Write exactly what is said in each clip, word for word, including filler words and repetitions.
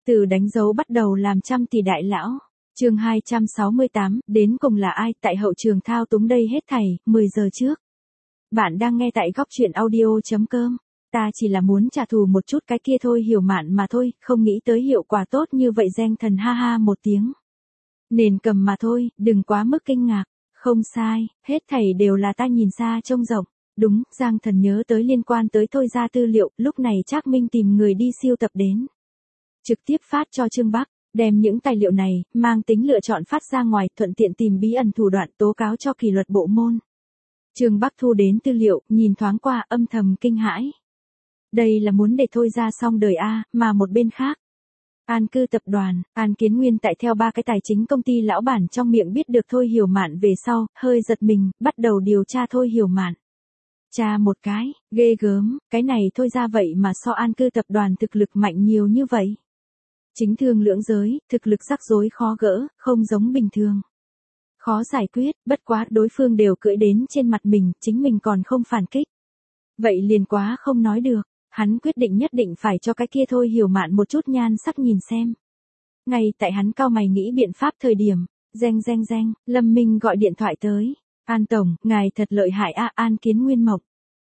Từ đánh dấu bắt đầu làm trăm tỷ đại lão. Chương hai trăm sáu mươi tám, đến cùng là ai tại hậu trường thao túng đây hết thảy, mười giờ trước. Bạn đang nghe tại góc truyện audio chấm com. Ta chỉ là muốn trả thù một chút cái kia thôi, Hiểu Mạn mà thôi, không nghĩ tới hiệu quả tốt như vậy. Giang Thần ha ha một tiếng. Nền cầm mà thôi, đừng quá mức kinh ngạc. Không sai, hết thảy đều là ta nhìn xa trông rộng. Đúng, Giang Thần nhớ tới liên quan tới Thôi Gia tư liệu, lúc này Trác Minh tìm người đi siêu tập đến. Trực tiếp phát cho Trương Bắc, đem những tài liệu này, mang tính lựa chọn phát ra ngoài, thuận tiện tìm bí ẩn thủ đoạn tố cáo cho kỷ luật bộ môn. Trương Bắc thu đến tư liệu, nhìn thoáng qua âm thầm kinh hãi. Đây là muốn để Thôi Gia xong đời A, mà một bên khác. An Cư tập đoàn, An Kiến Nguyên tại theo ba cái tài chính công ty lão bản trong miệng biết được Thôi Hiểu Mạn về sau, hơi giật mình, bắt đầu điều tra Thôi Hiểu Mạn. Cha một cái, ghê gớm, cái này Thôi Ra vậy mà so An Cư tập đoàn thực lực mạnh nhiều như vậy. Chính thương lưỡng giới, thực lực rắc rối khó gỡ, không giống bình thường. Khó giải quyết, bất quá đối phương đều cưỡi đến trên mặt mình, chính mình còn không phản kích. Vậy liền quá không nói được, hắn quyết định nhất định phải cho cái kia Thôi Hiểu Mạn một chút nhan sắc nhìn xem. Ngay tại hắn cao mày nghĩ biện pháp thời điểm, reng reng reng, Lâm Minh gọi điện thoại tới. An Tổng, ngài thật lợi hại a. An Kiến Nguyên Mộc.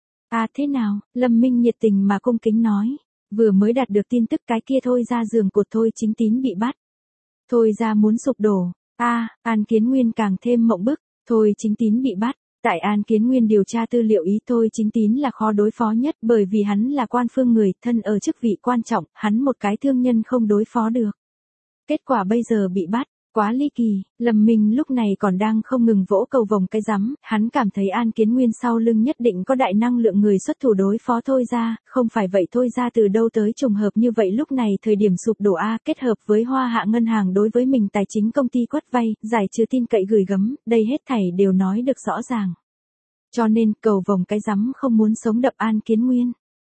À thế nào, Lâm Minh nhiệt tình mà cung kính nói. Vừa mới đạt được tin tức cái kia Thôi Ra giường cột Thôi Chính Tín bị bắt. Thôi Ra muốn sụp đổ. A, à, An Kiến Nguyên càng thêm mộng bức. Thôi Chính Tín bị bắt. Tại An Kiến Nguyên điều tra tư liệu ý Thôi Chính Tín là khó đối phó nhất, bởi vì hắn là quan phương người, thân ở chức vị quan trọng, hắn một cái thương nhân không đối phó được. Kết quả bây giờ bị bắt. Quá ly kỳ, Lâm Minh lúc này còn đang không ngừng vỗ cầu vồng cái rắm, hắn cảm thấy An Kiến Nguyên sau lưng nhất định có đại năng lượng người xuất thủ đối phó Thôi Ra, không phải vậy Thôi Ra từ đâu tới trùng hợp như vậy. Lúc này thời điểm sụp đổ A, kết hợp với Hoa Hạ ngân hàng đối với mình tài chính công ty quất vay, giải trừ tin cậy gửi gắm, đây hết thảy đều nói được rõ ràng. Cho nên cầu vồng cái rắm không muốn sống đập An Kiến Nguyên.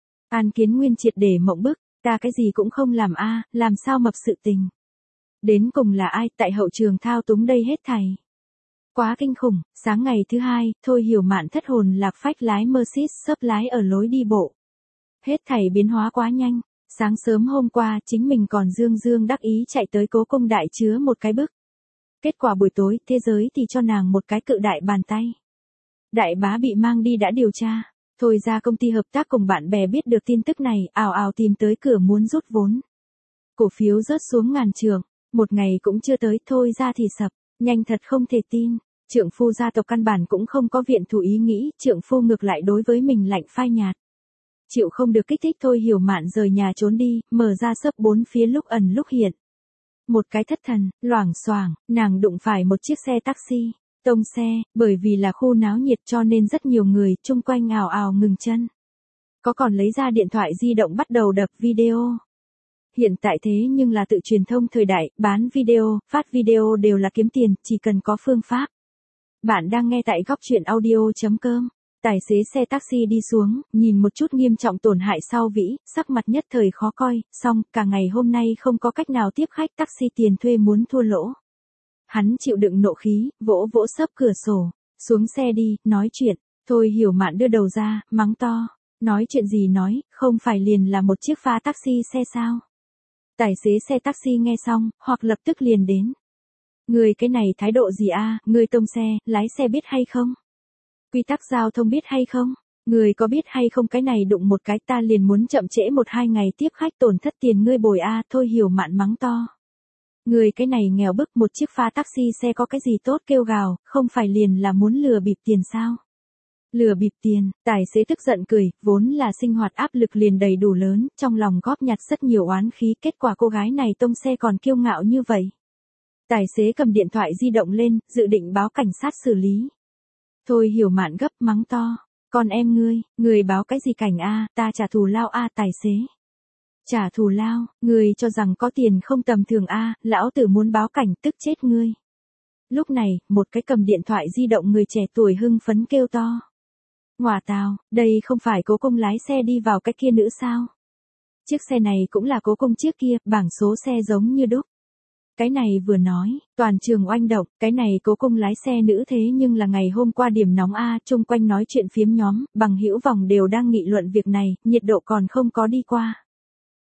An Kiến Nguyên triệt để mộng bức, ta cái gì cũng không làm A, làm sao mập sự tình. Đến cùng là ai tại hậu trường thao túng đây hết thảy. Quá kinh khủng, sáng ngày thứ hai, Thôi Hiểu Mạn thất hồn lạc phách lái Mercedes sấp lái ở lối đi bộ. Hết thảy biến hóa quá nhanh, sáng sớm hôm qua chính mình còn dương dương đắc ý chạy tới Cố Cung đại chứa một cái bức. Kết quả buổi tối, thế giới thì cho nàng một cái cự đại bàn tay. Đại bá bị mang đi đã điều tra, Thôi Ra công ty hợp tác cùng bạn bè biết được tin tức này, ào ào tìm tới cửa muốn rút vốn. Cổ phiếu rớt xuống ngàn trượng. Một ngày cũng chưa tới Thôi Ra thì sập, nhanh thật không thể tin. Trượng phu gia tộc căn bản cũng không có viện thủ ý nghĩ, trượng phu ngược lại đối với mình lạnh phai nhạt. Chịu không được kích thích Thôi Hiểu Mạn rời nhà trốn đi, mở ra sấp bốn phía lúc ẩn lúc hiện. Một cái thất thần, loảng xoảng, nàng đụng phải một chiếc xe taxi, tông xe, bởi vì là khu náo nhiệt cho nên rất nhiều người chung quanh ào ào ngừng chân. Có còn lấy ra điện thoại di động bắt đầu đập video. Hiện tại thế nhưng là tự truyền thông thời đại, bán video, phát video đều là kiếm tiền, chỉ cần có phương pháp. Bạn đang nghe tại góc truyện audio chấm com. Tài xế xe taxi đi xuống, nhìn một chút nghiêm trọng tổn hại sau vĩ, sắc mặt nhất thời khó coi, xong, cả ngày hôm nay không có cách nào tiếp khách, taxi tiền thuê muốn thua lỗ. Hắn chịu đựng nộ khí, vỗ vỗ sấp cửa sổ, xuống xe đi, nói chuyện. Thôi Hiểu Mạn đưa đầu ra, mắng to. Nói chuyện gì nói, không phải liền là một chiếc pha taxi xe sao? Tài xế xe taxi nghe xong, hoặc lập tức liền đến. Người cái này thái độ gì a, người tông xe, lái xe biết hay không? Quy tắc giao thông biết hay không? Người có biết hay không cái này đụng một cái ta liền muốn chậm trễ một hai ngày tiếp khách tổn thất tiền ngươi bồi a. Thôi Hiểu Mạn mắng to. Người cái này nghèo bức, một chiếc pha taxi xe có cái gì tốt kêu gào, không phải liền là muốn lừa bịp tiền sao? Lừa bịp tiền, tài xế tức giận cười, vốn là sinh hoạt áp lực liền đầy đủ lớn, trong lòng góp nhặt rất nhiều oán khí, kết quả cô gái này tông xe còn kiêu ngạo như vậy. Tài xế cầm điện thoại di động lên, dự định báo cảnh sát xử lý. Thôi Hiểu Mạn gấp mắng to, con em ngươi, người báo cái gì cảnh a, ta trả thù lao a. Tài xế. Trả thù lao, người cho rằng có tiền không tầm thường a, lão tử muốn báo cảnh tức chết ngươi. Lúc này, một cái cầm điện thoại di động người trẻ tuổi hưng phấn kêu to. Ngoà tào, đây không phải Cố Cung lái xe đi vào cái kia nữ sao? Chiếc xe này cũng là Cố Cung chiếc kia, bảng số xe giống như đúc. Cái này vừa nói, toàn trường oanh động, cái này Cố Cung lái xe nữ thế nhưng là ngày hôm qua điểm nóng A, chung quanh nói chuyện phiếm nhóm, bằng hữu vòng đều đang nghị luận việc này, nhiệt độ còn không có đi qua.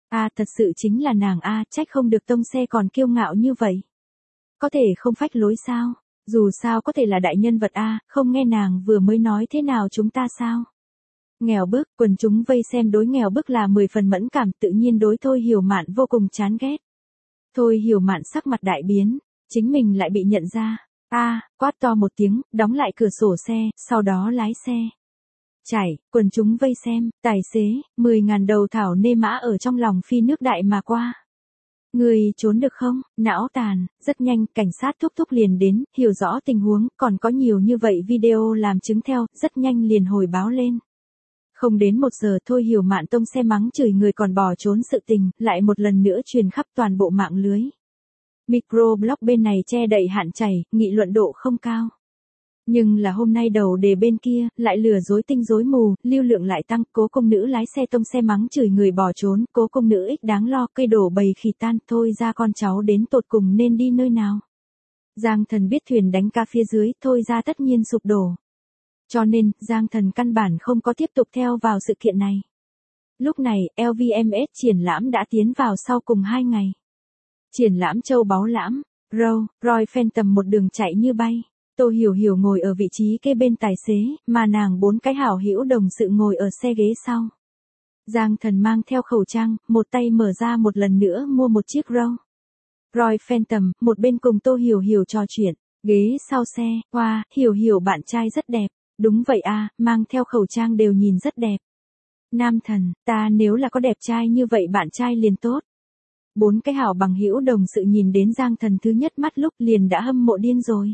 À thật sự chính là nàng a, trách không được tông xe còn kiêu ngạo như vậy. Có thể không phách lối sao? Dù sao có thể là đại nhân vật a, không nghe nàng vừa mới nói thế nào chúng ta sao? Nghèo bức, quần chúng vây xem đối nghèo bức là mười phần mẫn cảm, tự nhiên đối Thôi Hiểu Mạn vô cùng chán ghét. Thôi Hiểu Mạn sắc mặt đại biến, chính mình lại bị nhận ra. A, quát to một tiếng, đóng lại cửa sổ xe, sau đó lái xe. Chảy, quần chúng vây xem, tài xế, mười ngàn đầu thảo nê mã ở trong lòng phi nước đại mà qua. Người trốn được không? Não tàn, rất nhanh, cảnh sát thúc thúc liền đến, hiểu rõ tình huống, còn có nhiều như vậy video làm chứng theo, rất nhanh liền hồi báo lên. Không đến một giờ Thôi Hiểu Mạn tông xe mắng chửi người còn bỏ trốn sự tình, lại một lần nữa truyền khắp toàn bộ mạng lưới. Microblog bên này che đậy hạn chảy, nghị luận độ không cao. Nhưng là hôm nay đầu đề bên kia, lại lừa dối tinh rối mù, lưu lượng lại tăng, cố công nữ lái xe tông xe mắng chửi người bỏ trốn, cố công nữ ít đáng lo, cây đổ bầy khỉ tan, thôi ra con cháu đến tột cùng nên đi nơi nào. Giang Thần biết thuyền đánh cá phía dưới, thôi ra tất nhiên sụp đổ. Cho nên, Giang Thần căn bản không có tiếp tục theo vào sự kiện này. Lúc này, lờ vê em ét triển lãm đã tiến vào sau cùng hai ngày. Triển lãm châu báu lãm, Row, Roy Phantom một đường chạy như bay. Tô Hiểu Hiểu ngồi ở vị trí kế bên tài xế, mà nàng bốn cái hảo hữu đồng sự ngồi ở xe ghế sau. Giang Thần mang theo khẩu trang, một tay mở ra một lần nữa mua một chiếc Row. Roy Phantom, một bên cùng Tô Hiểu Hiểu trò chuyện, ghế sau xe, wow, Hiểu Hiểu bạn trai rất đẹp. Đúng vậy à, mang theo khẩu trang đều nhìn rất đẹp. Nam Thần, ta nếu là có đẹp trai như vậy bạn trai liền tốt. Bốn cái hảo bằng hữu đồng sự nhìn đến Giang Thần thứ nhất mắt lúc liền đã hâm mộ điên rồi.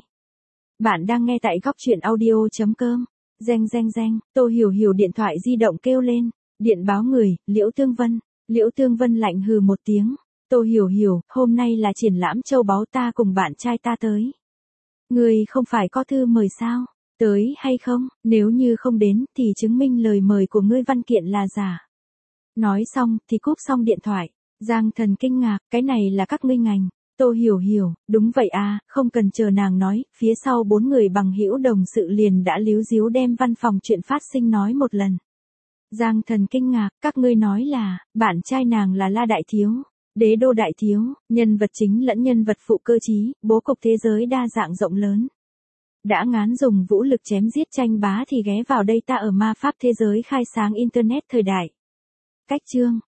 Bạn đang nghe tại góc truyện audio.com. Reng reng reng, Tô Hiểu Hiểu điện thoại di động kêu lên. Điện báo người, Liễu Tương Vân. Liễu Tương Vân lạnh hừ một tiếng. Tô Hiểu Hiểu, hôm nay là triển lãm châu báu ta cùng bạn trai ta tới. Người không phải có thư mời sao? Tới hay không, nếu như không đến thì chứng minh lời mời của ngươi văn kiện là giả. Nói xong thì cúp xong điện thoại. Giang Thần kinh ngạc, cái này là các ngươi ngành. Tô Hiểu Hiểu, đúng vậy à, không cần chờ nàng nói, phía sau bốn người bằng hữu đồng sự liền đã líu díu đem văn phòng chuyện phát sinh nói một lần. Giang Thần kinh ngạc, các ngươi nói là, bạn trai nàng là La Đại Thiếu, Đế Đô Đại Thiếu, nhân vật chính lẫn nhân vật phụ cơ trí, bố cục thế giới đa dạng rộng lớn. Đã ngán dùng vũ lực chém giết tranh bá thì ghé vào đây ta ở ma pháp thế giới khai sáng Internet thời đại. Cách chương.